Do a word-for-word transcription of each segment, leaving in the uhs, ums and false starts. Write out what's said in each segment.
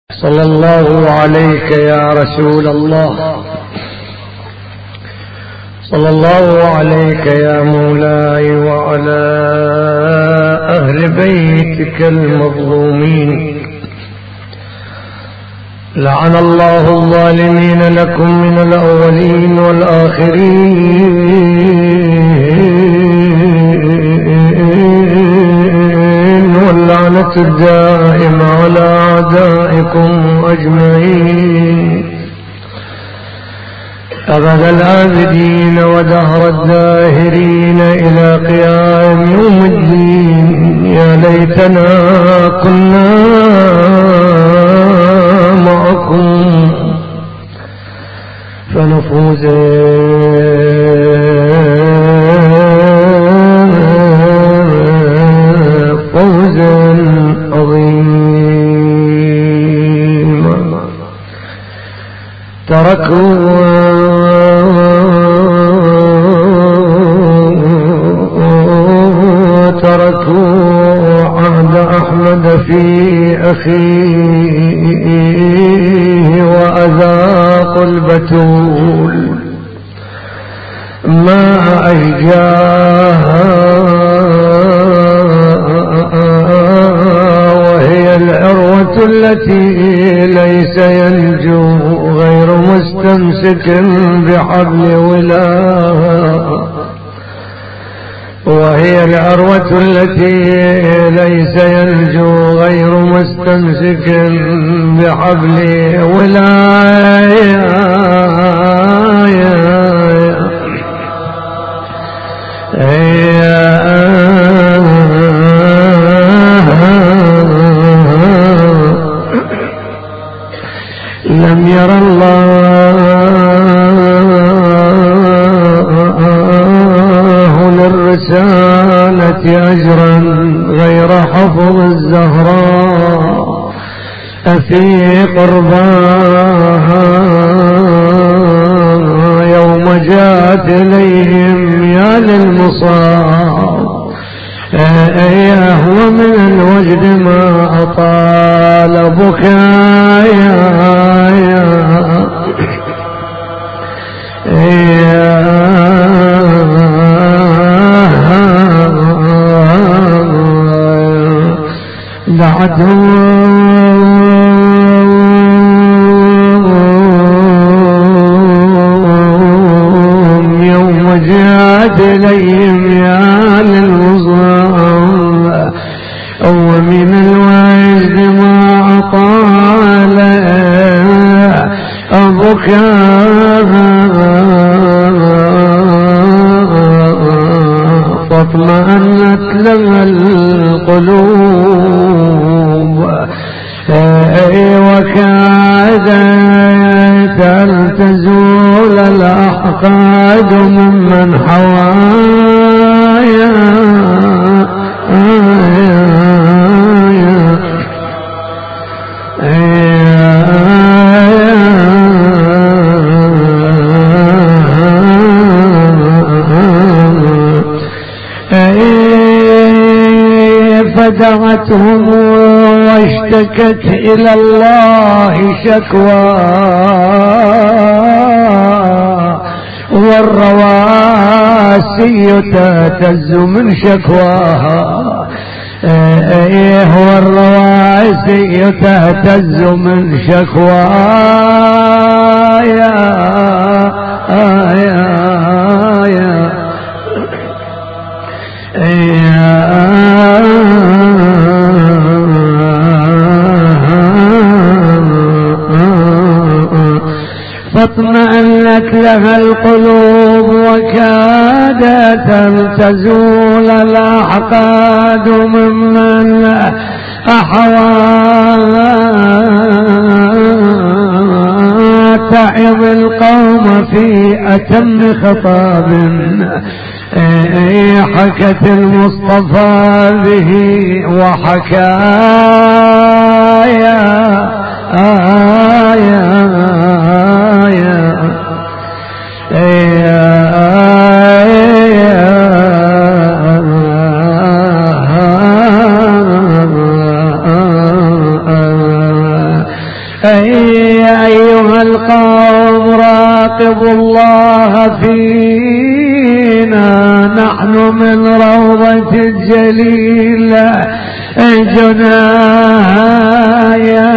صلى الله عليك يا رسول الله، صلى الله عليك يا مولاي وعلى أهل بيتك المظلومين. لعن الله الظالمين لكم من الأولين والآخرين، واللعنة الدائمة على أعدائكم أجمعين أبد الآبدين ودهر الداهرين إلى قيام يوم الدين. يا ليتنا كنا معكم فنفوز فوزا عظيما. تركوا تركوا عهد أحمد في أخيه وأذاقوا البتول ما أشجاها، وهي العروة التي ليس ينجو غير مستمسك بحبل ولاها، وهي العروة التي ليس ينجو غير مستمسك بحبل ولاية. لم ير الله للرسالة أجرا غير حفظ الزهراء في قرباها يوم جاءت إليهم يا للمصاب. يهوى من الوجد ما أطال بكايا، دعتهم يوم جاءت إليهم يا للمصاب، ومن الوجد ما أطال بكاها فاطمأنت لها القلوب وكادت أن تزول الأحقاد ممن حوايا. فدعتهم واشتكت إلى الله شكوى، والرواسي تهتز من شكواها، والرواسي تهتز من شكواها. يا يا يا فاطمأنت لها القلوب وكادت أن تزول الأحقاد ممن أحوى. تعظ القوم في أتم خطاب حكت المصطفى به وحكايا. آية آية أيها القوم راقبوا الله فينا، نحن من روضة الجليل جنايا،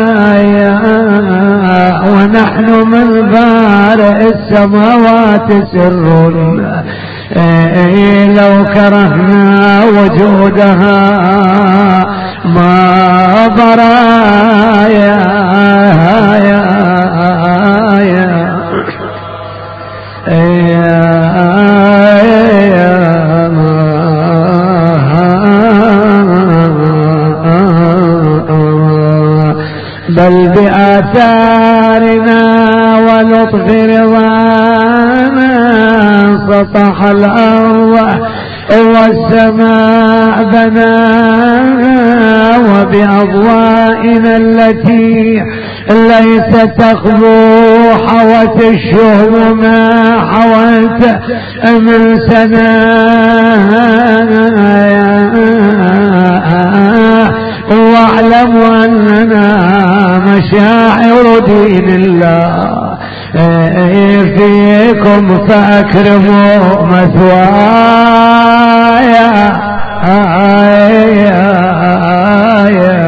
ونحن من بارئ السماوات سر، لو كرهنا وجودها ما برايا يا يا بل بآثارنا ولطف رضانا سطح الأرض والسماء بنانا، وبأضوائنا التي ليست تخبو حوت الشهب ما حوت من سنايا، واعلموا أننا مشاعر دين الله فيكم فأكرموا مثوايا آيا آيا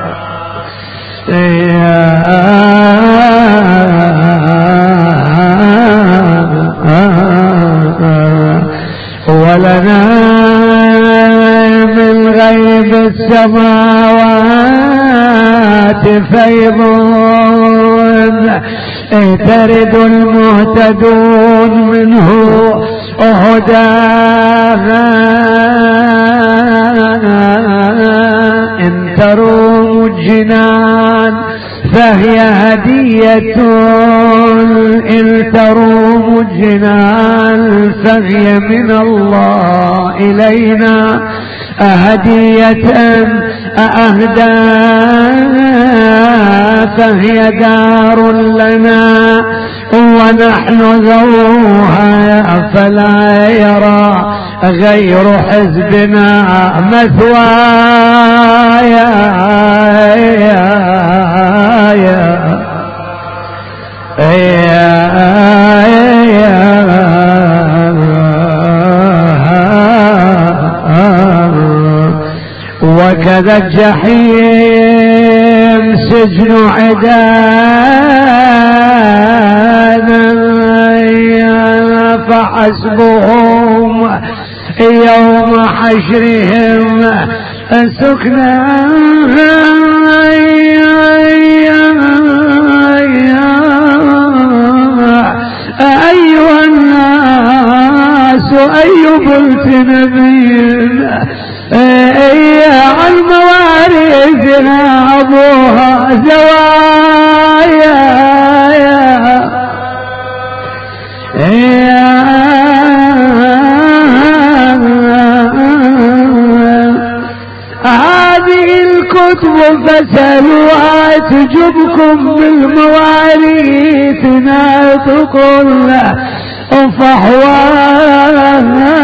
ولنا من غيب السماوات فيض ترد المهتدون منه هداها، إن تروم الجنان فهي هدية، إن تروم الجنان فهي من الله إلينا هدية أهداها، فهي دار لنا ونحن ذوها، فلا يرى غير حزبنا مثوايا يا يا وكذا الجحيم سجن عدانا، فحسبهم يوم حشرهم سكنا، أيها الناس أي بلت نبينا عن موارثنا أبوها زوايا، هذه الكتب فسألوها تجبكم بالمواريث ناطقون فحواها،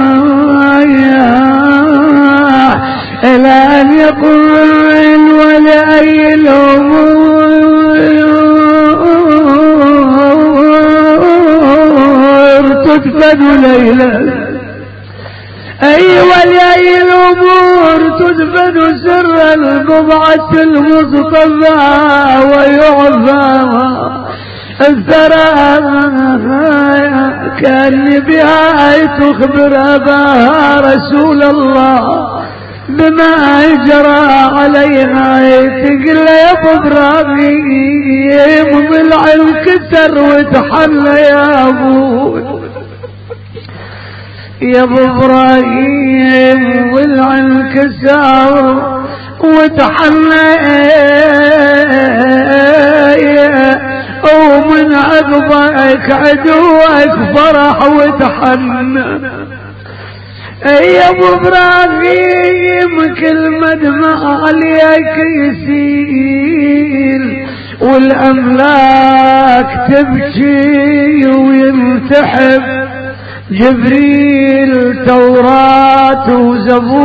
إلى أن يقول ولأي الأمور تدفن ليلا، أي ولأي الأمور تدفن سر البضعة المصطفى ويعفى الثرى، كان بها تخبر أباها رسول الله بما جرى عليها، تقل يا ابو ابراهيم ضلع الكسر وتحلى يا ابو يا ابو ابراهيم ضلع الكسر وتحلى، ومن عقبك عدوك فرح وتحنى يا ابو ابراهيم، كل مدمع عليك يسيل والاملاك تبكي وينتحب، جبريل توراة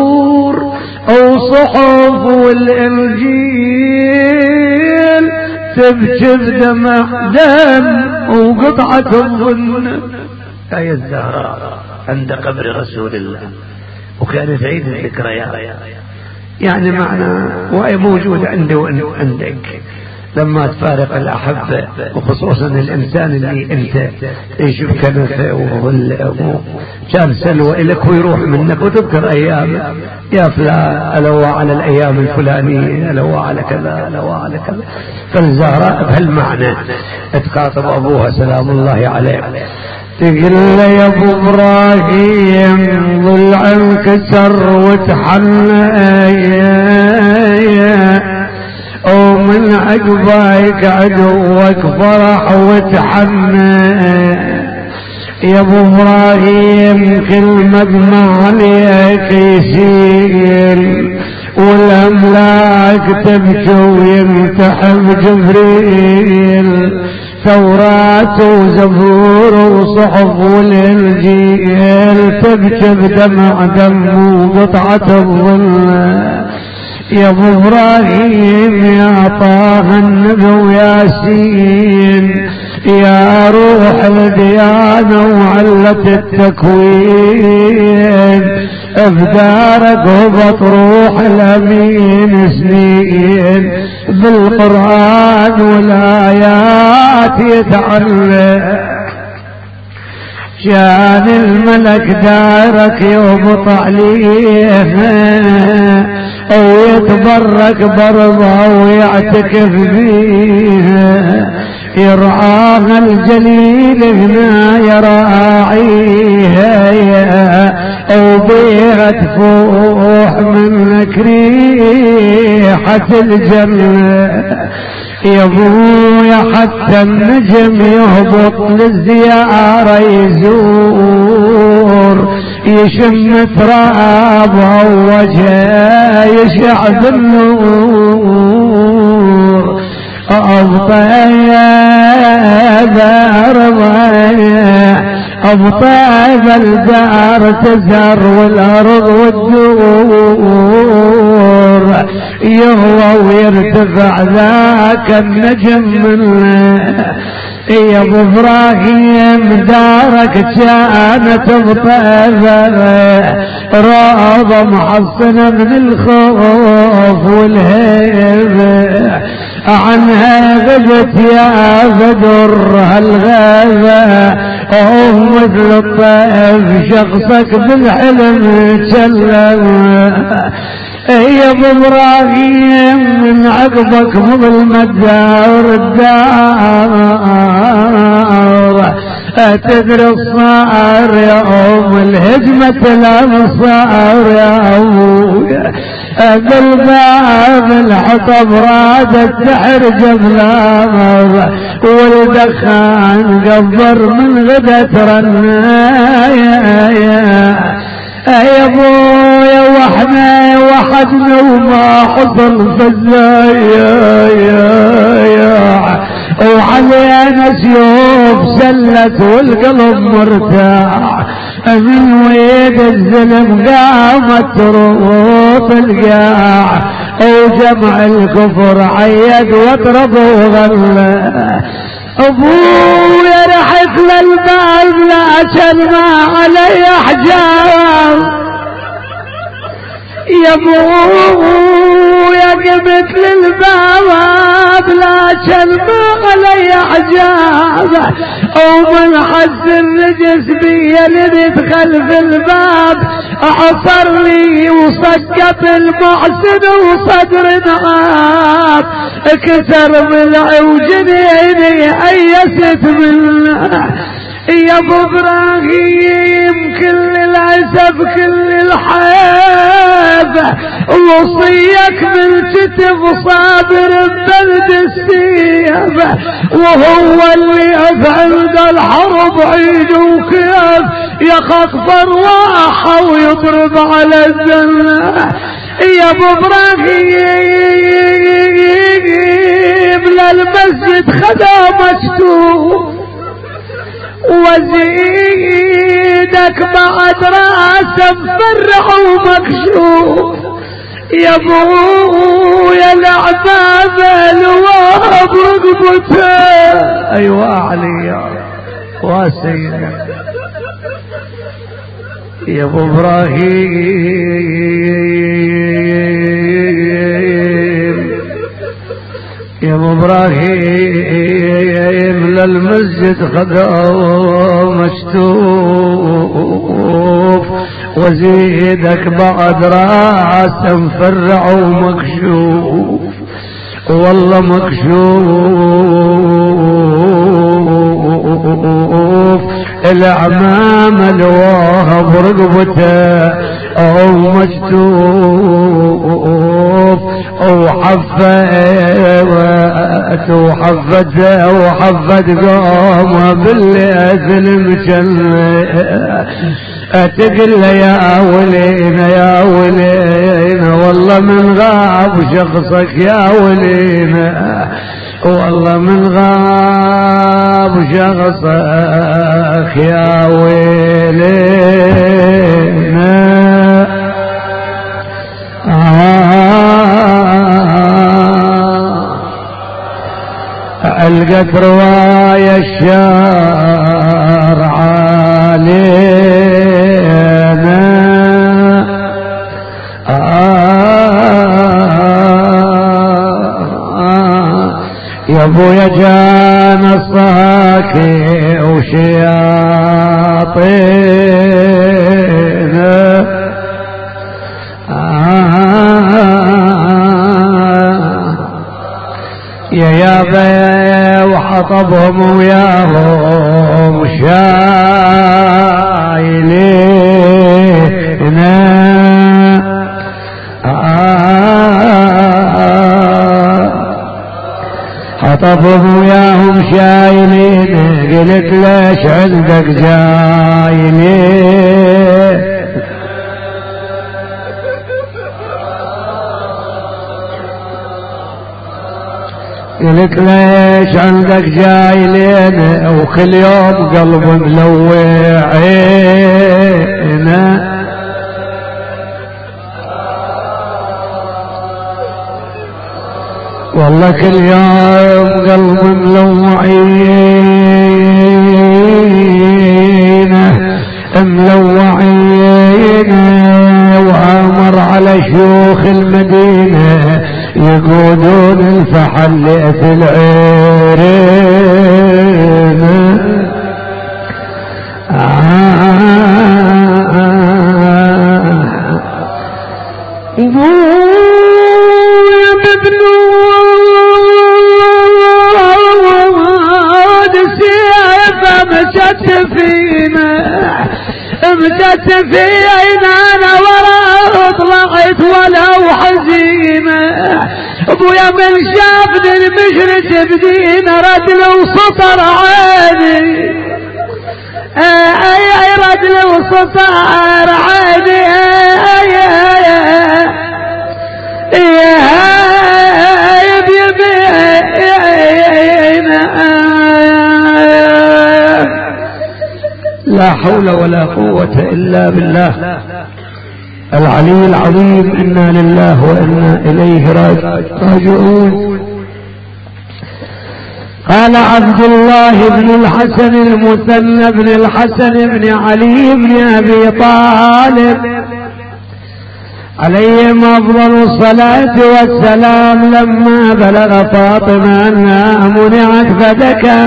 وزبور وصحف والانجيل تبكي بدمع دم وقطعة الظن. هاي الزهراء عند قبر رسول الله، وكانت عيد الذكريات، يعني معنى وهي موجود عندي وعندك. لما تفارق الأحبة وخصوصا الإنسان اللي أنت تعيش بكنفه وكان سلوى إليك ويروح منك وتذكر أيام يا فلان ألوى على الأيام الفلانية، ألوى على كذا، ألوى على كذا. فالزهراء بهالمعنى تخاطب أبوها سلام الله عليه، تقول له يا ابو ابراهيم ضلع انكسر وتحنى ومن عقباك عدوك فرح وتحنى. يا ابو ابراهيم كل مدمع عليك يسيل والاملاك تبكي وينتحب جبريل، توراة وزبور وصحف والانجيل تبكي بدمع دم وقطعة الظل. يا ابو ابراهيم يا طه النبي وياسين يا روح الديانة وعلة التكوين، افدارك هبط روح الامين سنين بالقرآن والآيات يتعلق. كان الملك دارك يهبط عليه او يتبرك برضه ويعتكف فيها، يرعاها الجليل هنا يراعيها او بيها تفوح منك ريحة الجنة. يا ابويا حتى النجم يهبط للزيارة يزور، يشم ترابها ووجهه يشع بالنور. أبطيب أرضايا أبطيب الدار تزهر والأرض والدور، يهوى ويرتفع ذاك النجم منه. يا ابو ابراهيم دارك كانت بطيبة روضة محصنة من الخوف والهيبة، عنها غبت يا بدر هالغابة او مثل الطيف شخصك بالحلم تسلم. يا ابو ابراهيم من عقبك مظلمة الدار الدار تدري الصار يا ام الهجمة الامصار يا ابويا، بالباب الحطب رادت تحرج بلامر والدخان قبر من غدة رنايا. يا ابويا واحنا وحدنا وما حصل فزايا يا يا وعلينا سيوف سلت والقلب مرتاح، من ويد الزلم قامت تروط القاع وجمع الكفر عيد واطرب وغلى. ابويا رحت للباب لكن ما علي حجاب، يا ابويا قمت للباب لكن ما علي حجاب، ومن حس الرجس بيا ندخل في الباب عصر لي وسقط المحسن وصدر نعاب، كسر ضلعي وجنيني ايست منه. يا ابو ابراهيم كل العزب كل الحيبة وصيك بالكتف صابر ببلد السيبة، وهو اللي عند الحرب عيد وكيف يخاف رواحه ويضرب على الزنة. يا ابو ابراهيم للمسجد خدا مكتوب وزيدك بعد راسه مفرح ومكشوف. يا ابويا العباب الواب برقبته. ايوه علي واسيدنا يا ابو ابراهيم، يا ابو ابراهيم للمسجد خذوا مشتوف، وزيدك بعد راس مفرع ومكشوف، والله مكشوف. الأعمام الواه برقبته أو مكشوف، أو حفت وحفت وحفت قومه بالليل المجنة، تقل يا ولينا يا ولينا والله من غاب شخصك يا ولينا، والله من غاب شخصك يا ويلنا. القت رواية الشارع علينا، يا ابويا جانا الصاكي وشياطينا، يا يابا وحطبهم وياهم شايلينا، حطبهم وياهم شايلين. قلت ليش عندك جايلين؟ قلت ليش عندك جايلين وكل يوم قلب ملوعينا؟ والله كل يوم قلب ملوعينه ملوعينه، وامر على شيوخ المدينة يقودون الفحل في العيرين. مشت فينا مشت فينا انا ورا طلعت ولو حزينه. ابويا من شافني المشرج بدينا رد لو سطر عيني، اي اي رد لو سطر عيني، اي لا حول ولا قوة إلا بالله العلي العظيم. إنا لله وإنا إليه راجعون. قال عبد الله بن الحسن المثنى بن الحسن بن علي بن أبي طالب عليهم أفضل الصلاة والسلام لما بلغ فاطمة أنها منعت فبكى،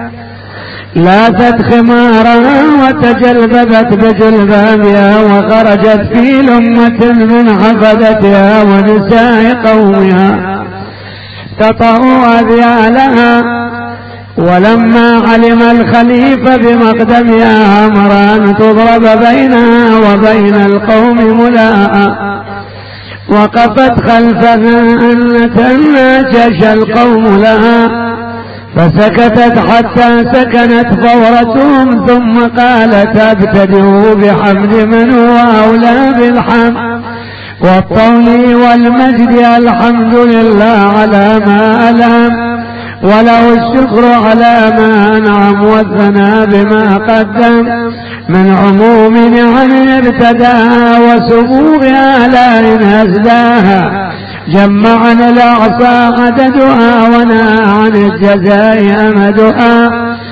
لاثت خمارها وتجلببت بجلبابها وخرجت في لمة من حفدتها ونساء قومها تطأوا أذيالها. ولما علم الخليفة بمقدمها أمر أن تضرب بينها وبين القوم ملاء، وقفت خلفها أن تناجش القوم لها، فسكتت حتى سكنت فورتهم، ثم قالت ابتدئوا بحمد من هو أولى بالحمد والطول والمجد، الحمد لله على ما ألهم وله الشكر على ما أنعم، والثناء بما قدم من عموم نعم ابتداها وسبوغ آلاء أزداها. جمعنا الأعصى عددها ونهى عن عن الجزاء أمدها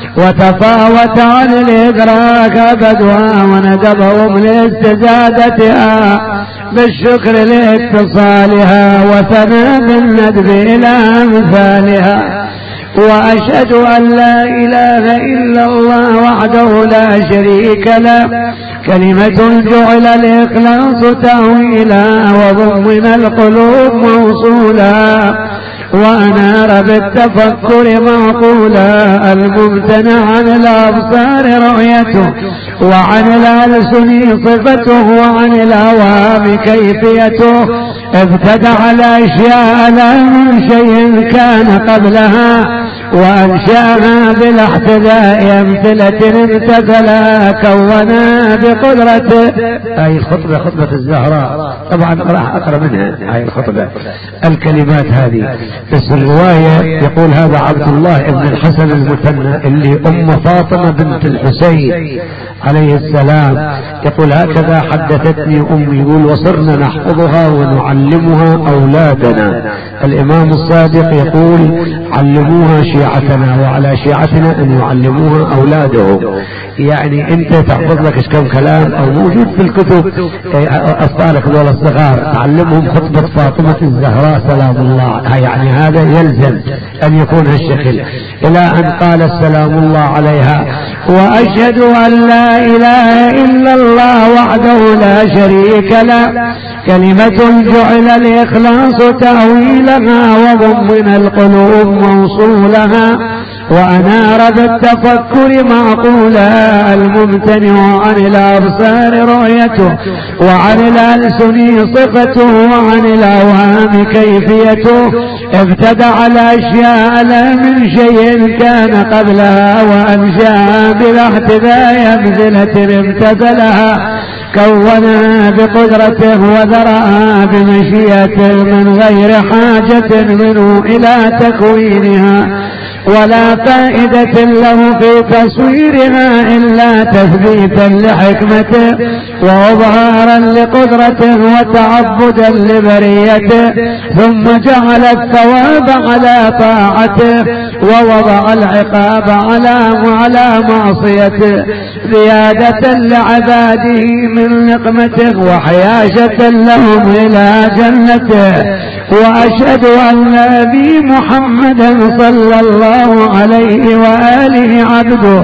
وتفاوت عن الإدراك أبدها وندبهم لاستزادتها بالشكر لاتصالها وثنى بالندب إلى أمثالها. وأشهد أن لا إله إلا الله وحده لا شريك له كلمة جعل الإخلاص تأويلا وضمن القلوب موصولا وأنار بالتفكر معقولا الممتنع عن الأبصار رؤيته وعن الألسن صفته وعن الأوهام كيفيته ابتدع الأشياء لا من شيء كان قبلها وأنشأها بالاحتذاء أمثلة امتثلا كونا بقدرته. هاي الخطبة خطبة الزهراء طبعا راح أقرأ منها هاي الخطبة الكلمات هذه بس الرواية يقول هذا عبد الله ابن الحسن المثنى اللي أم فاطمة بنت الحسين عليه السلام يقول هكذا حدثتني أمي يقول وصرنا نحفظها ونعلمها أولادنا. الإمام الصادق يقول علموها شيعتنا وعلى شيعتنا أن يعلموها أولادهم. يعني أنت تحفظ لك كم كلام أو موجود في الكتب أطفالك دول الصغار تعلمهم خطبة فاطمة الزهراء سلام الله. يعني هذا يلزم أن يكون هالشكل إلى أن قال السلام الله عليها وأشهد أن لا إله إلا الله وحده لا شريك له كلمة جعل الإخلاص تأويلها وضمن القلوب موصولها وأنار بالتفكر معقولا الممتنع عن الأبصار رؤيته وعن الألسن صفته وعن الأوهام كيفيته ابتدع الأشياء لا من شيء كان قبلها وأنشأها بالاحتذاء أمثلة امتثلها كونها بقدرته وذرأها بمشيئته من غير حاجة منه إلى تكوينها ولا فائدة له في تصويرها إلا تثبيتا لحكمته وإظهارا لقدرته وتعبدا لبريته ثم جعل الثواب على طاعته ووضع العقاب على على معصيته زيادة لعباده من نقمته وحياشة لهم إلى جنته. وأشهد أن نبي محمدا صلى الله عليه وآله عبده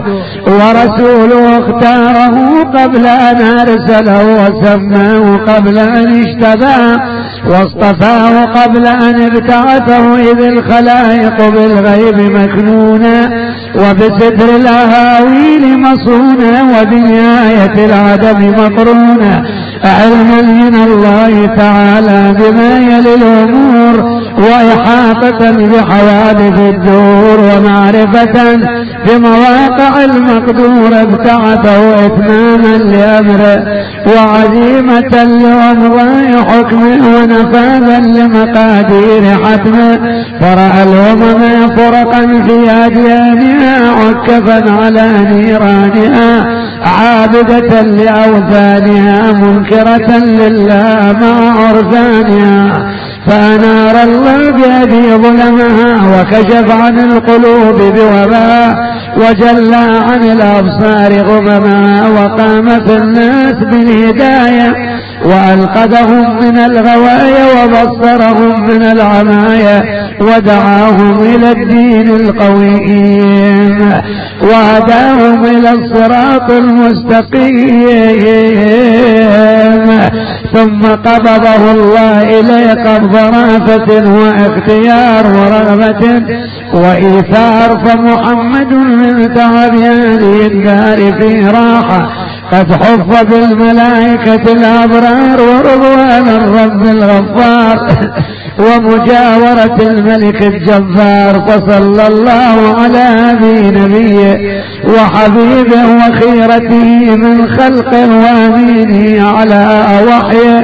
ورسوله اختاره قبل أن أرسله وسماه قبل أن اشتباه واصطفاه قبل أن ابتعثه إذ الخلائق بالغيب مكنونا وبستر الأهاويل مصونا وبنهاية العدم مقرونا علما من الله تعالى بما يلي الأمور وإحاطة بحوادث الدور ومعرفة بمواقع المقدور ابتعثه إتماما لأمره وعزيمة لأمضاء حكمه ونفاذا لمقادير حتمه فرأى الأمم فرقا في أديانها عكفا على نيرانها عابدة لأوثانها منكرة لله مع عرفانها فأنار الله بيده ظلمها وكشف عن القلوب بوباء وجلى عن الأبصار غمما وقام في الناس بالهداية وألقذهم من الغوايا وبصرهم من العمايا ودعاهم إلى الدين القويم وهداهم إلى الصراط المستقيم ثم قبضه الله إليه قبض رافة واختيار ورغبة وإيثار فمحمد من تعب هذه الدار في راحة قد حف بالملائكة الأبرار ورضوان الرب الغفار ومجاورة الملك الجبار فصلى الله على هذه نبيه وحبيبه وخيرته من خلقه وأمينه على وحيه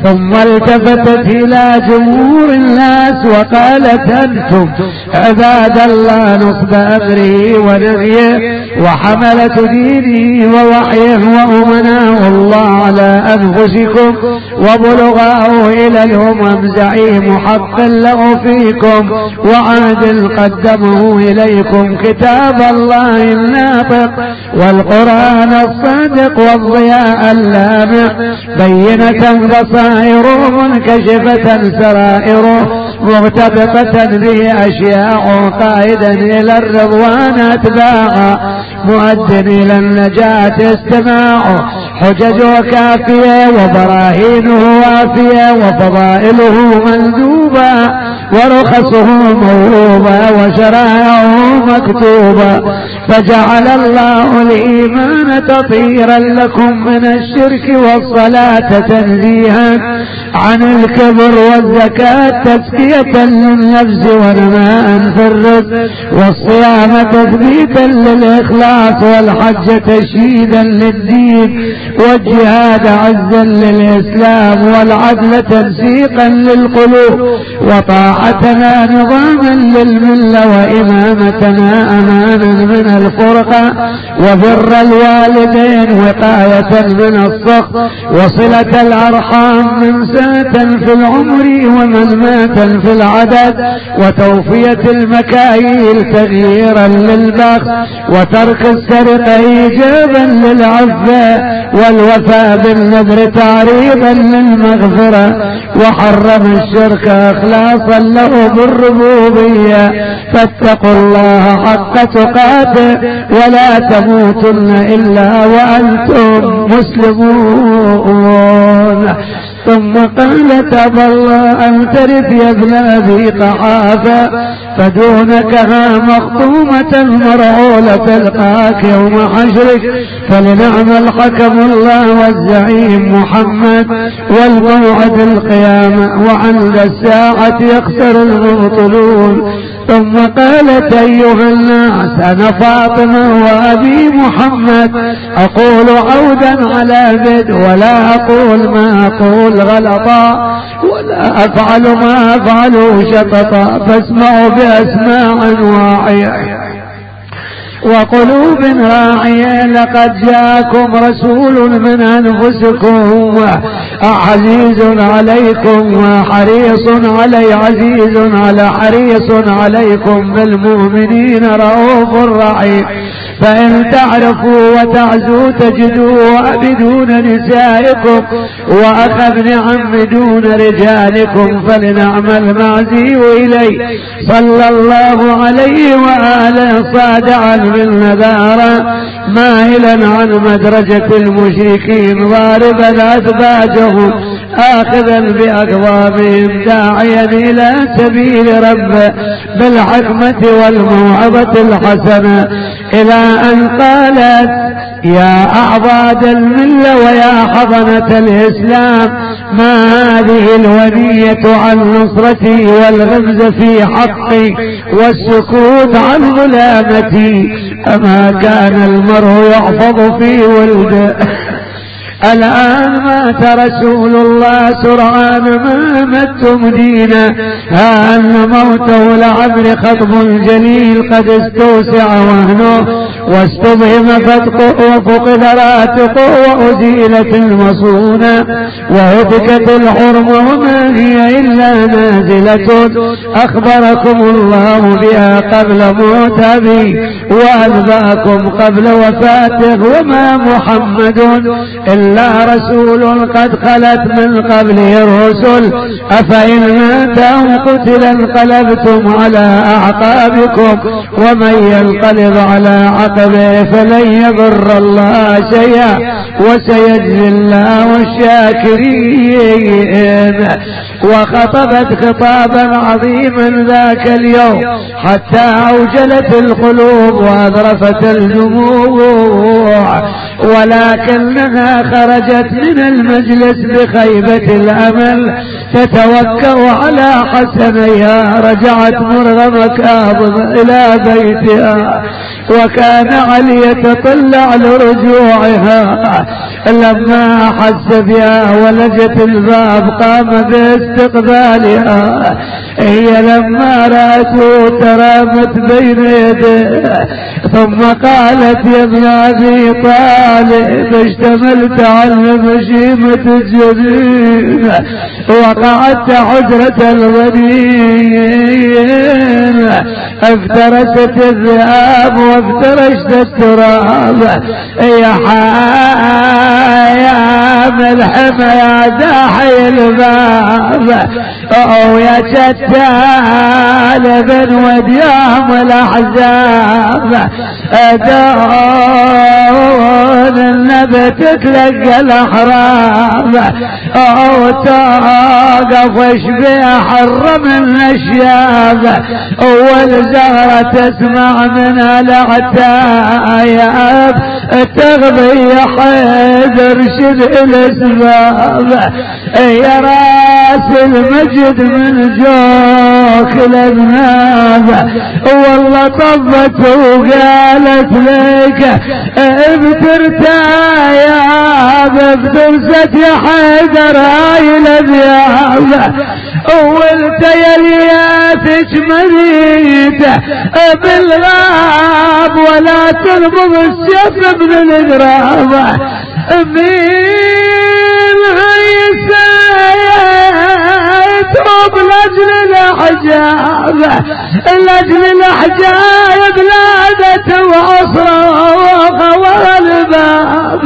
ثم التفتت إلى جمهور الناس وقالت أنتم عباد الله نصب أمره ونبيه وحملة دينه ووحيه وأمناء الله على أنفسكم وبلغاه إلى الأمم زعيم حق له فيكم وعهد قدمه إليكم كتاب الله الناطق والقرآن الصادق والضياء اللامع بينة بصائره منكشفة سرائره مغتبطة به أشياء قائدا إلى الرضوان أتباعا مؤد إلى النجاة استماعه حججه كافية وبراهينه وافية وفضائله مندوبة ورخصه موهوبة وشرائعه مكتوبة فجعل الله الإيمان تطهيرا لكم من الشرك والصلاة تنزيها عن الكبر والزكاة تزكية للنفس ونماء في الرزق والصيام تثبيتا للإخلاص والحج تشييدا للدين والجهاد عزا للإسلام والعدل تنسيقا للقلوب وطاعتنا نظاما للملة وإمامتنا أمانا من الفرقة وبر الوالدين وقاية من السخط وصلة الأرحام ممساة في العمر ومنماة في العدد وتوفية المكاييل تغييرا للبخس وترك السرقة إيجابا للعفة والوفاء بالنذر تعريضا للمغفرة وحرم الشرك إخلاصا له بالربوبية فاتقوا الله حق تقاته ولا تموتن إلا وأنتم مسلمون. ثم قال أبى الله أن ترث يا ابن أبي قحافة فدونك ها مخطومة مرعولة تلقاك يوم حشرك فلنعم الحكم الله والزعيم محمد والموعد القيامة وعند الساعة يخسر المبطلون. ثم قالت أيها الناس أنا فاطمة وأبي محمد أقول عودا على بد ولا أقول ما أقول غلطا ولا أفعل ما أفعل شططا فاسمعوا بأسماع واعية وقلوب راعية لقد جاءكم رسول من أنفسكم عزيز عليكم وحريص علي عزيز على حريص عليكم بالمؤمنين رؤوف رحيم فإن تعرفوا وتعزوا تجدوا عبدون نسائكم وأخ ابن عم دون رجالكم فلنعم المعزي إليه صلى الله عليه وآله صادعا بالنذارة ماهلا عن مدرجة المشركين ضاربا أثباجهم آخذا بأقوامهم داعيا إلى سبيل ربه بالحكمة والموعظة الحسنة إلى أن قالت يا أعضاد الملة ويا حضنة الإسلام ما هذه الونية عن نصرتي والغمز في حقي والسكوت عن ظلامتي أما كان المرء يحفظ في ولده الآن مات رسول الله سرعان ما متم دينا ها أن موته لعمر خطب جليل قد استوسع وهنه واستبهم فتقه وفقد راتقه وأزيلت المصونة وهتكت الحرم وما هي إلا نازلة أخبركم الله بها قبل موت أبي وأنبأكم قبل وفاته وما محمد إلا رسول قد خلت من قبله الرسل أفإن مات أو قتل انقلبتم على أعقابكم ومن ينقلب على عقبه فلن يضر الله شيئا وسيجزي الله الشاكرين. وخطبت خطابا عظيما ذاك اليوم حتى أوجلت القلوب وأذرفت الجموع ولكنها خرجت من المجلس بخيبة الأمل تتوكأ على حسنيها رجعت مرغمة كاظمة إلى بيتها وكان علي يتطلع لرجوعها. لما حس بها ولجت الباب قام باستقبالها. هي لما رأته ترامت بين يديه ثم قالت يا ابن أبي طالب اشتملت على مشيمة الجبين وقعدت حجرة الغنيم افترست الذئاب وافترشت التراب يا حيام الحمى يا داحي الباب او يا شتال بن وديام الاحزاب دون النبي تتلقى الاحرام او توقف اشبيه حر من الشياب والزهرة تسمع منها الاعتاياب تغضي يا حيدر شد الاسباب يا راس المجد من جوك الابناب والله طبت وقالت لك ابترتاياب ابترست يا حيدر هاي الابياب وانت يا لياتك مريته بالغاب ولا تنبض السيف من الغرابة مين غيسايتهم لاجل الاحجاب لاجل الاحجاب لادت وعصره والباب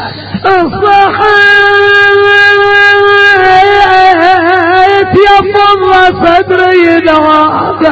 الصحيح يفضل صدري نواب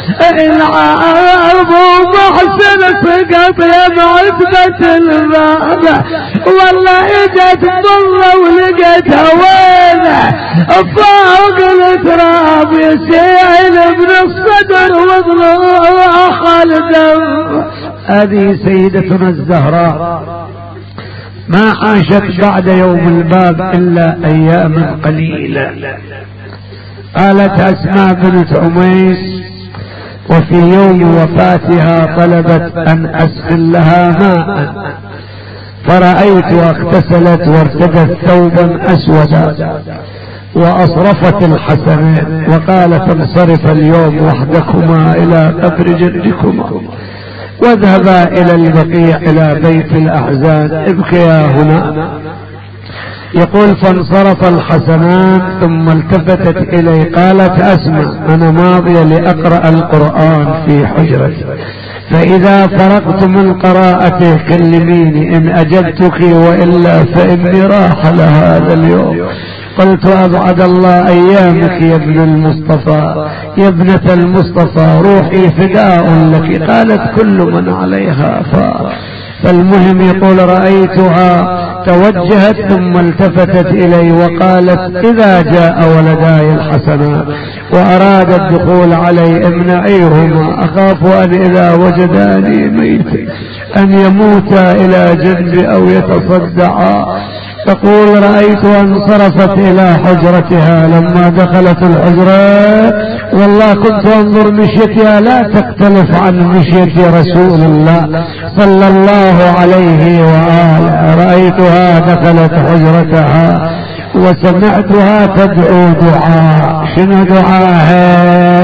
العاب ومحسن سقط يا معتبة الباب والله اجت ضلة ولقيتها وينه فوق التراب يسيل من الصدر وضلوح الدم. هذه سيدتنا الزهراء ما عاشت بعد يوم الباب إلا أياما قليلة. قالت أسماء بنت عميس وفي يوم وفاتها طلبت أن أسقل لها ماء فرأيت اغتسلت وارتدت ثوبا أسودا وأصرفت الحسنين وقالت انصرف اليوم وحدكما إلى قبر جدكما واذهبا إلى البقيع إلى بيت الأحزان ابكيا هنا. يقول فانصرف الحسنان ثم التفتت إلي قالت أسمع أنا ماضية لأقرأ القرآن في حجرتي فإذا فرغت من قراءته كلميني إن أجبتك وإلا فإني راح لهذا اليوم. قلت أبعد الله أيامك يا ابن المصطفى يا ابنة المصطفى روحي فداء لك. قالت كل من عليها فار. فالمهم يقول رأيتها توجهت ثم التفتت إلي وقالت إذا جاء ولداي الحسنات وأراد الدخول علي امنعيهما أخاف أن إذا وجداني ميت أن يموتا إلى جنبي أو يتصدعا. تقول رأيت انصرفت إلى حجرتها. لما دخلت الحجرة والله كنت أنظر مشيتها لا تختلف عن مشية رسول الله صلى الله عليه وآله. رأيتها دخلت حجرتها وسمعتها تدعو دعاء. شنو دعاها؟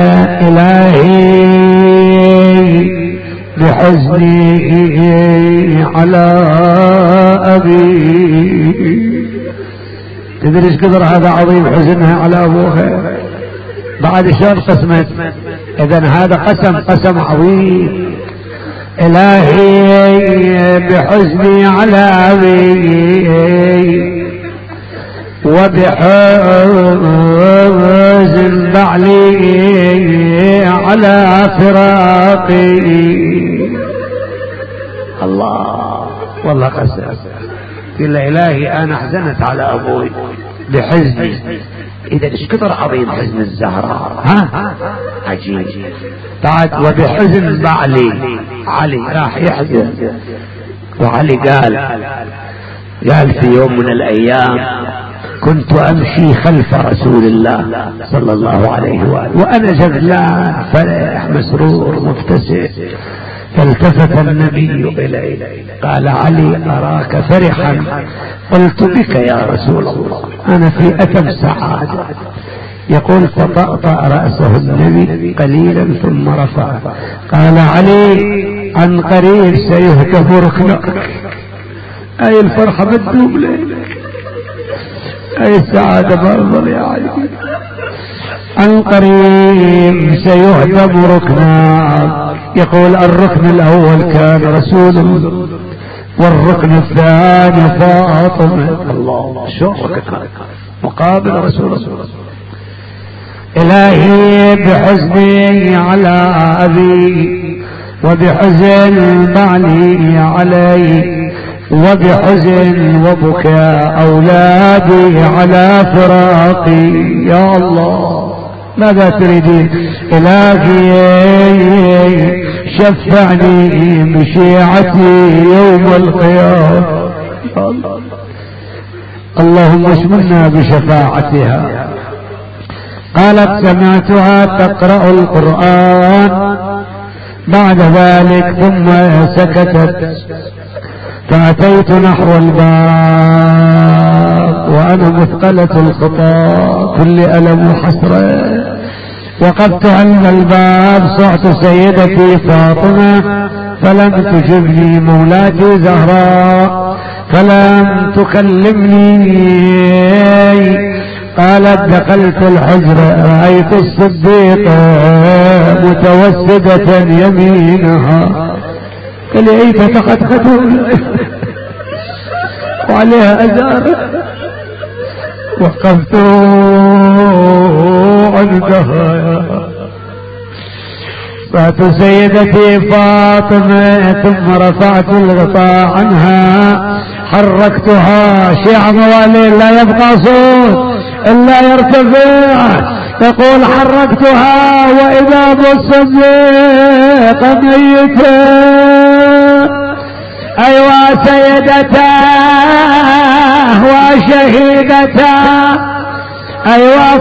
إلهي بحزني على أبي. تدري ايش قدر هذا عظيم حزنها على أبوها بعد شهر قسمت. إذن هذا قسم قسم عظيم. إلهي بحزني على أبي وبحزن بعلي على فراقي. الله والله قسم. قل إلهي أنا حزنت على أبوي بحزني. إذا ايش كثر عظيم حزن الزهراء. ها عجيب. بعد وبحزن بعلي علي راح يحزن. وعلي قال قال في يوم من الأيام كنت أمشي خلف رسول الله صلى الله عليه وآله وأنا جذلان فرح مسرور مبتسم فالتفت النبي إليه قال علي أراك فرحا. قلت بك يا رسول الله أنا في أتم سعادة. يقول فطأطأ رأسه النبي قليلا ثم رفعه قال علي عن قريب سيهتف ركنك. أي الفرحة بتدوم لك، أي السعادة بأفضل يا علي. عن قريب سيهتم ركنك. يقول الركن الأول كان رسول الله والركن الثاني فاطمة. الله شوفك مقابل رسول الله. إلهي بحزني على أبي وبحزن بعلي علي وبحزن وبكاء أولادي على فراقي. يا الله ماذا تريدين؟ إلهي شفعني بشيعتي يوم القيامة. اللهم اشملنا بشفاعتها. قالت سمعتها تقرأ القرآن بعد ذلك ثم سكتت. فأتيت نحو الباب وأنا مثقلة الخطى كل ألم وحسرة. وقفت عند الباب صعت سيدتي فاطمة فلم تجبني مولاتي زهراء فلم تكلمني. قالت دخلت الحجر رأيت الصديقة متوسدة يمينها كليت تحت خدول وعليها أزار. وقفت عندها صعت سيدتي فاطمة ثم رفعت الغطاء عنها حركتها. شيع موالين لا يبقى صوت إلا يرتفع. تقول حركتها وإذا بالصديق ميتة. أيوا سيدتاه وشهيدتاه أيوا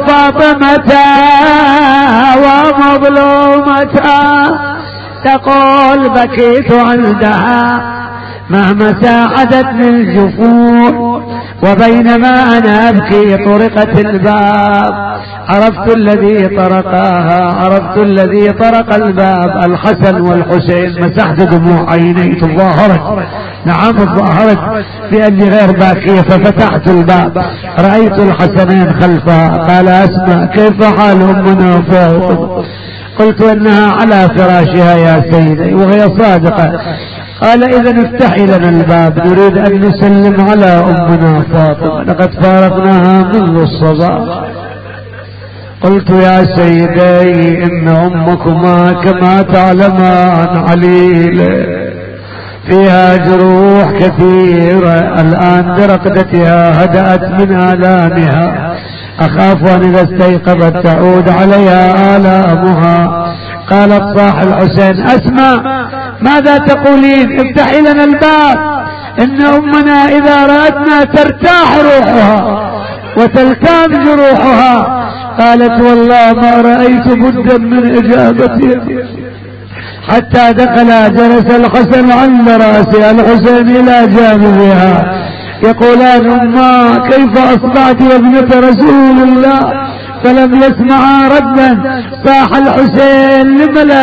فاطمتاه ومظلومتاه. تقول بكيت عندها مهما ساعدتني الجفون وبينما أنا أبكي طرقت الباب. عرفت الذي طرقها عرفت الذي طرق الباب الحسن والحسين. مسحت دموع عيني تظاهرت نعم تظاهرت بأني غير باكية ففتحت الباب رأيت الحسنين خلفها. قال أسمع كيف حال أمنا فاطمة؟ قلت إنها على فراشها يا سيدي وهي صادقة. قال إذا افتحي لنا الباب نريد أن نسلم على أمنا فاطمة لقد فارقناها منذ الصباح. قلت يا سيدي إن أمكما كما تعلمان عليلة فيها جروح كثيرة الآن برقدتها هدأت من آلامها. أخاف أن إذا استيقظت تعود عليها آلامها. قالت صاح الحسين أسمع ماذا تقولين؟ افتحي لنا الباب إن أمنا إذا رأتنا ترتاح روحها وتلتام جروحها. قالت والله ما رأيت بدا من إجابتها حتى دخل جلس الحسن عند رأسها الحسين إلى جانبها يقولان أما كيف أصبحت يا ابنة رسول الله؟ فلم يسمع ردا. صاح الحسين لم لا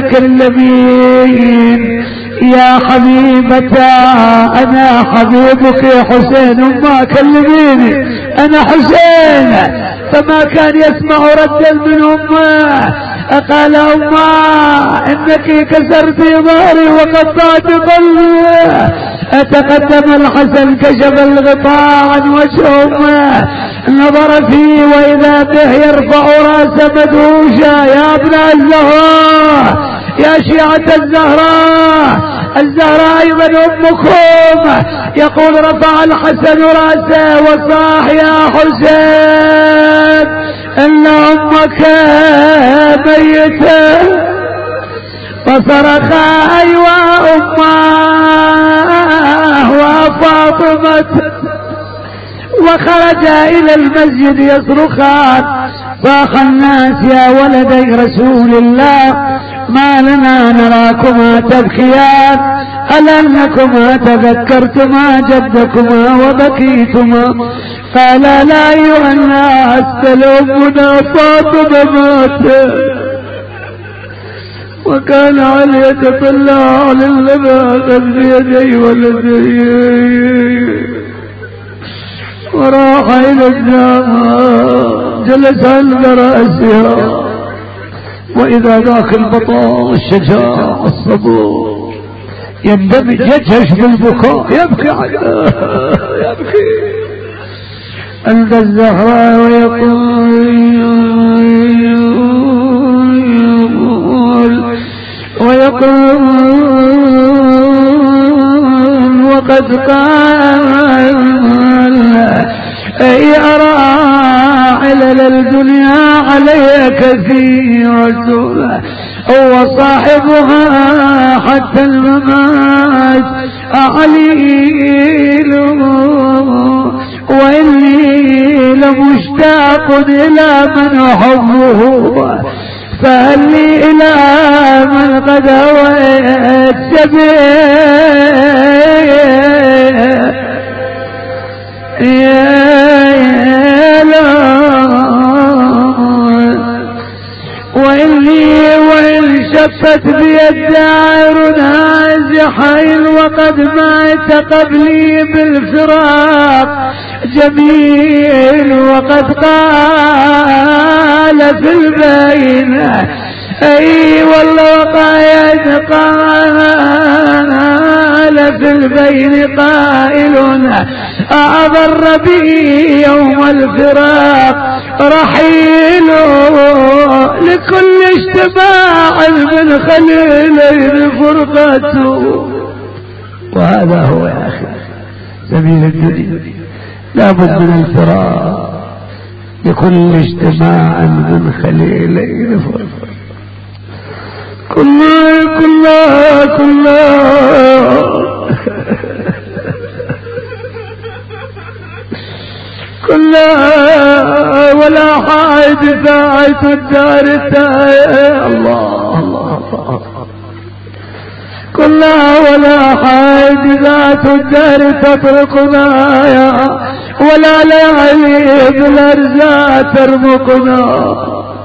تتكلمين يا حبيبتا؟ أنا حبيبك يا حسين. أما كلميني أنا حسين. فما كان يسمع ردا من أمه. قال أما إنك كسرت ظهري وقطعت قلبي. أتقدم الحسن كشف الغطاء عن وجه أمه نظر فيه وإذا به يرفع رأس مدهوشا. يا ابن الزهراء يا شيعة الزهراء الزهراء أيضا أمكم. يقول رفع الحسن رأسه وصاح يا حسين إن أمك ميتة. فصرخ أيوا أماه وفاطمة وخرج إلى المسجد يصرخان. صاح الناس يا ولدي رسول الله ما لنا نراكما تبكيان هل أنكما تذكرتما جدكما وبكيتما؟ قال لا أيها الناس تلومنا فاطمة ماتت. وكان علي يتطلع على الذي أخذ بيدي ولدي وراح إلى الجامع جلس عند رأسها وإذا ذاك البطل الشجاع الصبور يندمج يجهش بالبكاء يبكي على يبكي عند الزهراء ويقول ويقول وقد قال أي أرى علل الدنيا علي كثيرة هو صاحبها حتى الممات أعليل وإني لمشتاق إلى من أحبه فهل لي إلى من قد هويت سبيل وإني وإن شفت بي الدار نازحين وقد مات قبلي بالفراق جميل وقد قال في البين اي والله قايد قال في البين قائل اضر بي يوم الفراق رحيل لكل اجتماع من خليلين فرقته. وهذا هو يا اخي سبيل الدنيا لابد من الفراق لكل اجتماع من خليلين فرقته. كلها كلها كلها كلها ولا حاجة ساعة الدار التاية الله الله الله كلها ولا حاجة ذات الدار تتركنا ولا ليالي بالأرزاق ترمقنا.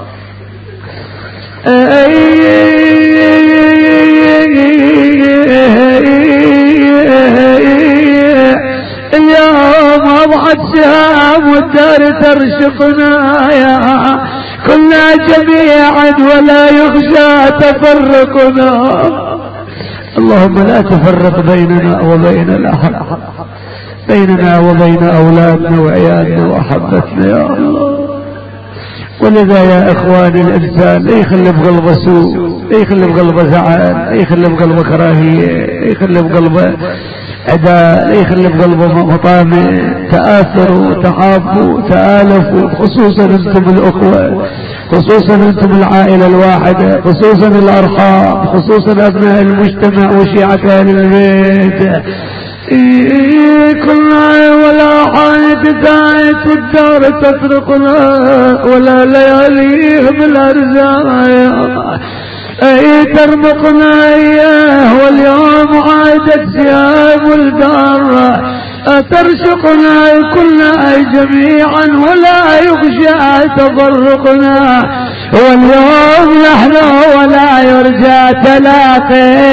اليوم أضحت سهام والدار ترشقنا يا كنا جميعا ولا يخشى تفرقنا. اللهم لا تفرق بيننا وبين الأحد بيننا وبين أولادنا وعيالنا وأحبتنا يا الله. ولذا يا إخواني الإنسان لا يخلي بقلبه سوء لا يخلي بقلبه زعل لا يخلي بقلبه كراهية لا يخلي بقلبه عداء لا يخلي بقلبه مطامع. تآثروا تحابوا تآلفوا خصوصا انتم الأخوة خصوصا انتم العائلة الواحدة خصوصا الأرحام خصوصا أبناء المجتمع وشيعة أهل البيت. كلنا ولا حاجة داعت الدار تطرقنا ولا لياليه بالأرزاق اي ترمقنا اياه واليوم عادت سيام الدار ترشقنا كلنا جميعا ولا يخشى تفرقنا. واليوم نحن ولا يرجى تلاقي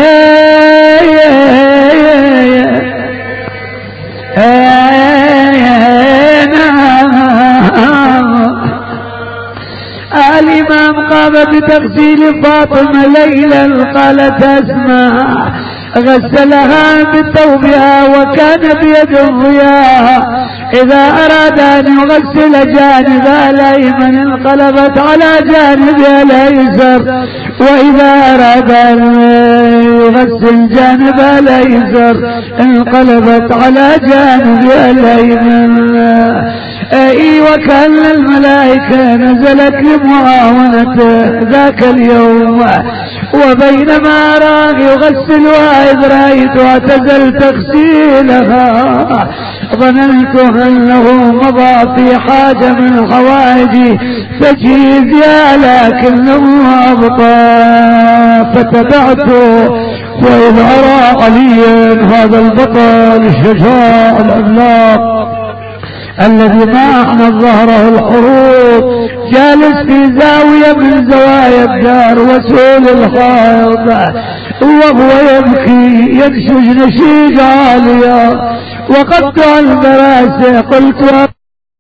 الإمام قام بتغسيل فاطمة ليلا قالت أسماء غسلها بثوبها وكان بيد الضياء إذا أراد أن يغسل جانبها الأيمن انقلبت على جانبها الأيسر وإذا أراد أن يغسل جانبها الأيسر انقلبت على جانبها الأيمن. اي وكأن الملائكة نزلت لمعاونته ذاك اليوم، وبينما راه يغسلها إذ رأيتها تزل تغسيلها ظننت أنه مضى في حاجة من حوائجي فجيزيا لكنه أبطى فتبعته، وإذ أرى عليا هذا البطل الشجاع العملاق الذي ما أحمد ظهره الحروب جالس في زاوية من زوايا الدار وسول الحائط وهو يبكي ينشج نشيج عاليا وقطع البراسة. قلت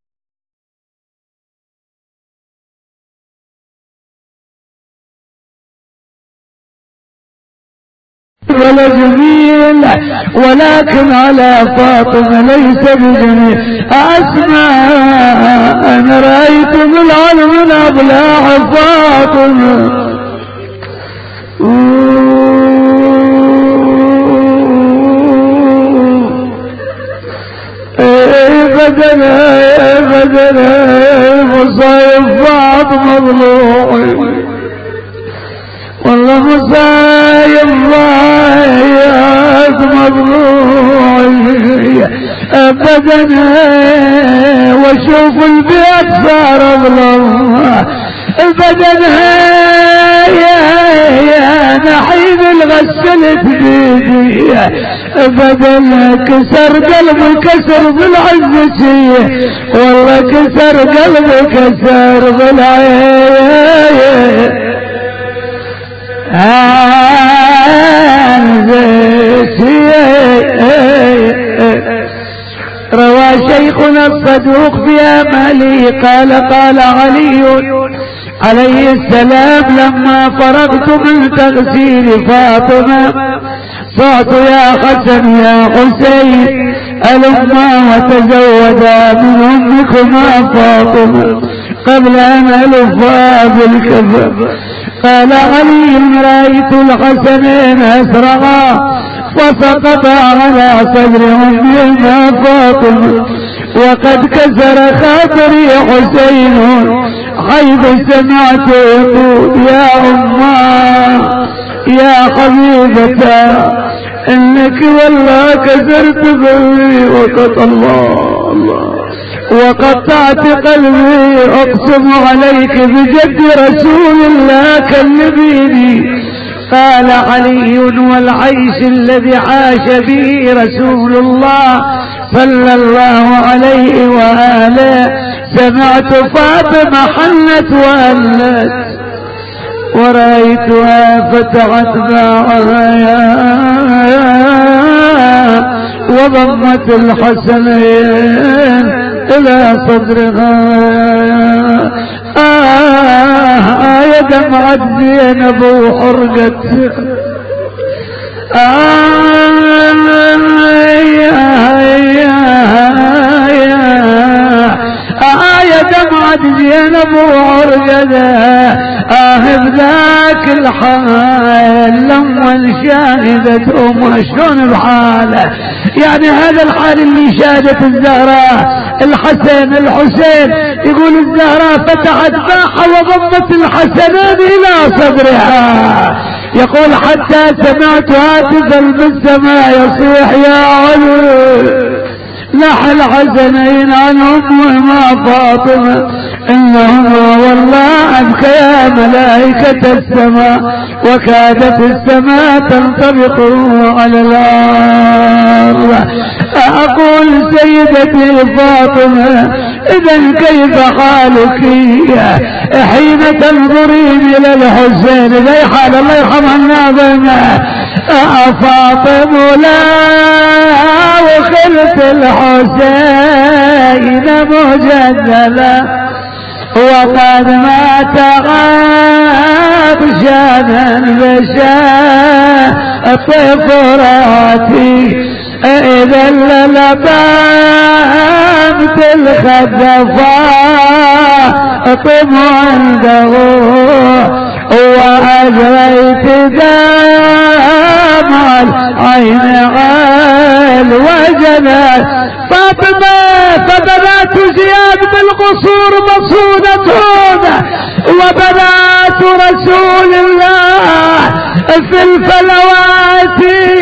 ولا جميل ولكن على فاطمة ليس بجميل. أسمع أنا رأيت بالعلم من أبلاع فاطمة بدنا بدنا مصايب فاطمة ضلوعي والله مصايب ضايات مضلوعي ابدا واشوف البيت صار اظلم ابدا يا يا نحيب الغسلت بيدي ابدا كسر قلبي كسر بالعزة والله كسر قلبي كسر بالعين روى شيخنا الصدوق في امالي قال قال علي عليه السلام لما فرغت من تغسيل فاطمة صعت يا حسن يا حسين ألما وتزودا من أمكما فاطمة قبل أن ألفا بالكفر. قال علي رأيت الحسنين أسرعا وسقطا على صدر أمهما فاطمة وقد كسر خاطري حسين حيث سمعت يقول يا أمه يا حبيبتا إنك والله كسرت قلبي وقط الله الله وقطعت قلبي اقسم عليك بجد رسول الله كلميني. قال علي والعيش الذي عاش به رسول الله صلى الله عليه وآله سمعت فاطمة حنت وألت ورأيتها فتحت باعها وضمت الحسنين إلى صدرها. آه يا دمعت زينب وحرقت آه يا دمعت زينب وحرقت آه بذاك الحال لما انشاهدت أمها شلون بحاله. يعني هذا الحال اللي شاهدت الزهراء الحسن الحسين يقول الزهراء فتحت باحة وضمت الحسنين إلى صدرها. يقول حتى سمعت هاتفا بالسماء يصيح يا علي نحى الحسنين عن أمهما فاطمة إنهما والله أبكيا ملائكة السماء وكادت السماء تنطبق على الأرض. أقول سيدتي فاطمة إذا كيف حالك حين تنظرين إلى الحسين زي حال الله يرحمها النابنة فاطمة لا وخلت الحسين مجدلا وقد مات عطشانا بشاء طفراتي إذا للبامت الخدفاء طم عنده وأجريت دمع العين عال وجنات فاطمة فبنات زياد بالقصور مصونتون، وبنات رسول الله في الفلوات.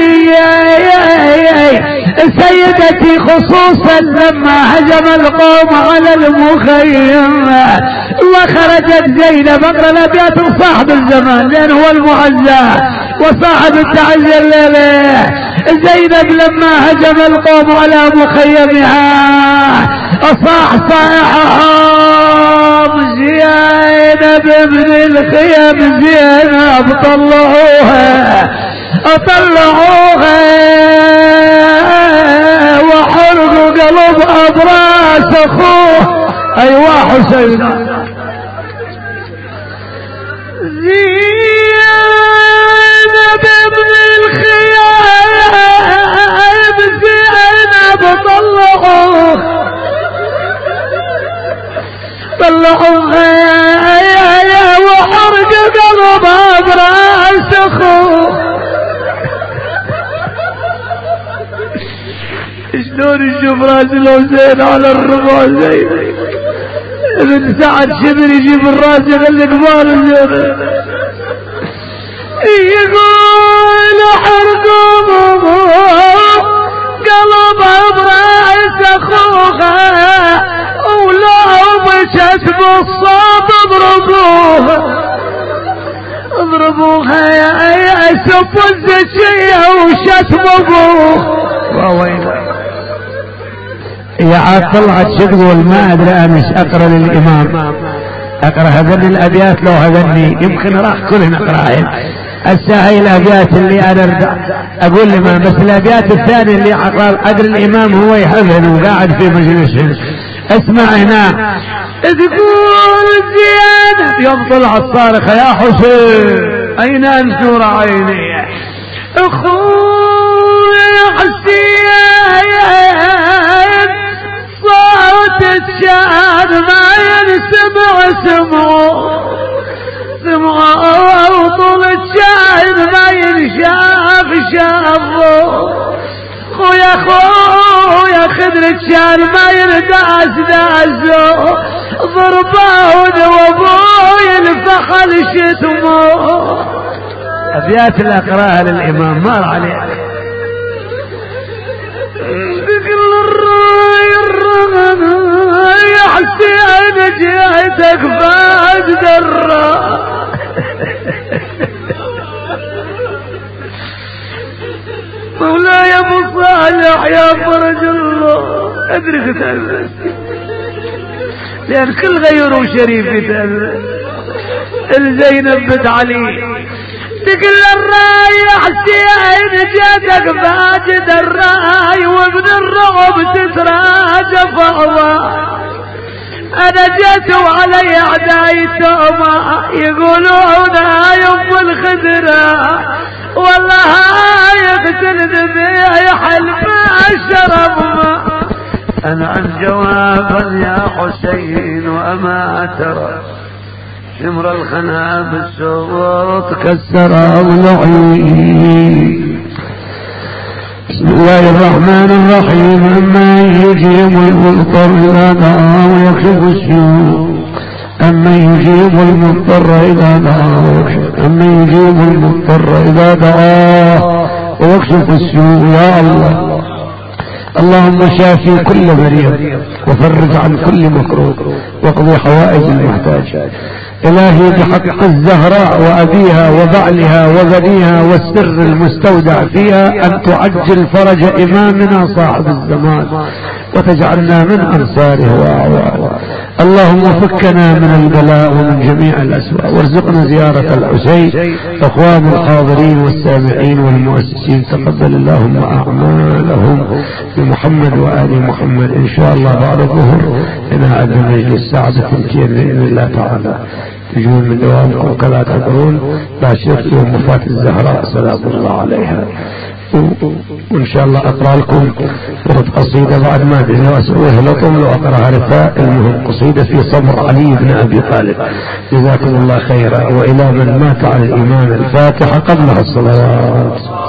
سيدتي خصوصا لما هجم القوم على المخيم وخرجت زينب، اقرا الابيات صاحب الزمان لان هو المعزى وصاحب التعزية الليلة. زينب لما هجم القوم على مخيمها صاح صائحهم زينب من الخيم، زينب طلعوها طلعوها وحرقوا قلب أبراس أخوه. أيوة حسين زينب من الخيام، زينب طلعوه طلعوها وحرق قلب أبراس أخوه. شلون يشوف راس الحسين على الربع زين ابن سعد شبر يجيب الراس يخلي كبار الزين، يقول حرقوا قلب براس اخوها ولو مشت بالصوت اضربوها اضربوها يا سب الزكية وشتم ابوه. وويلك يا عاد طلعت شقوة ما ادري امس اقرا للامام، اقرا هذني الابيات لو هذني يمكن راح كلنا نقراهن. هسه هاي الابيات اللي انا اقول الامام، بس الابيات الثانية اللي اقرا الامام هو يحفظ وقاعد في مجلسه. اسمع هنا تقول زيادة يوم طلع الصارخة يا حسين اين انشر عيني اخوي حسين، صوت الشعب ما ينسمع سمعه سمعه وطول الشعب ما ينشاف شافه. خويا خويا خدر الشعب ما ينداس داسه، ضرباه وابوي الفخل شتمه. ابيات الاقراها للامام مر عليه. بكل الراي الرغم يا حسين جيتك فاد درا، مولاي ابو صالح يا فرج الله ادرك تأذن لان كل غيره شريف يتأذن. الزينب بنت علي تقل الراي يا حسين جيتك فاجد الراي وابن الرعب تتراجى فعضا. انا جيت وعلي اعداي توما يقولون هاي ام الخدرة والله هاي اغسل ذبيح حلف الشرب ما. انا عن جوابا يا حسين واما ترى شمر الخنا بالصوت كسر اضلعي. بسم الله الرحمن الرحيم. اما يجيب المضطر اذا دعاه ويكشف السوء، اما يجيب المضطر اذا دعاه اما يجيب المضطر اذا دعاه ويكشف السوء. يا الله اللهم شافي كل مريض وفرج عن كل مكروه واقضي حوائج المحتاج. إلهي بحق الزهراء وأبيها وبعلها وبنيها والسر المستودع فيها أن تعجل فرج إمامنا صاحب الزمان وتجعلنا من أنصاره وأعوانه. اللهم فكنا من البلاء ومن جميع الأسواء وارزقنا زيارة الحسين. أخوان الحاضرين والسامعين والمؤسسين تقبل اللهم أعمالهم بمحمد وآل محمد. إن شاء الله بعد الظهر هنا عندنا مجلس ساعة تمكين بإذن الله تعالى. تجون من دوامكم كلا تدرون باشر يوم وفاة الزهراء سلام الله عليها. وإن شاء الله أقرأ لكم ورد قصيدة بعد ما أدري أسويها لكم لو أقرأها رفاء. المهم قصيدة في صبر علي بن أبي طالب. جزاكم الله خيرا. وإلى من مات على الإيمان الفاتحة قبلها الصلوات.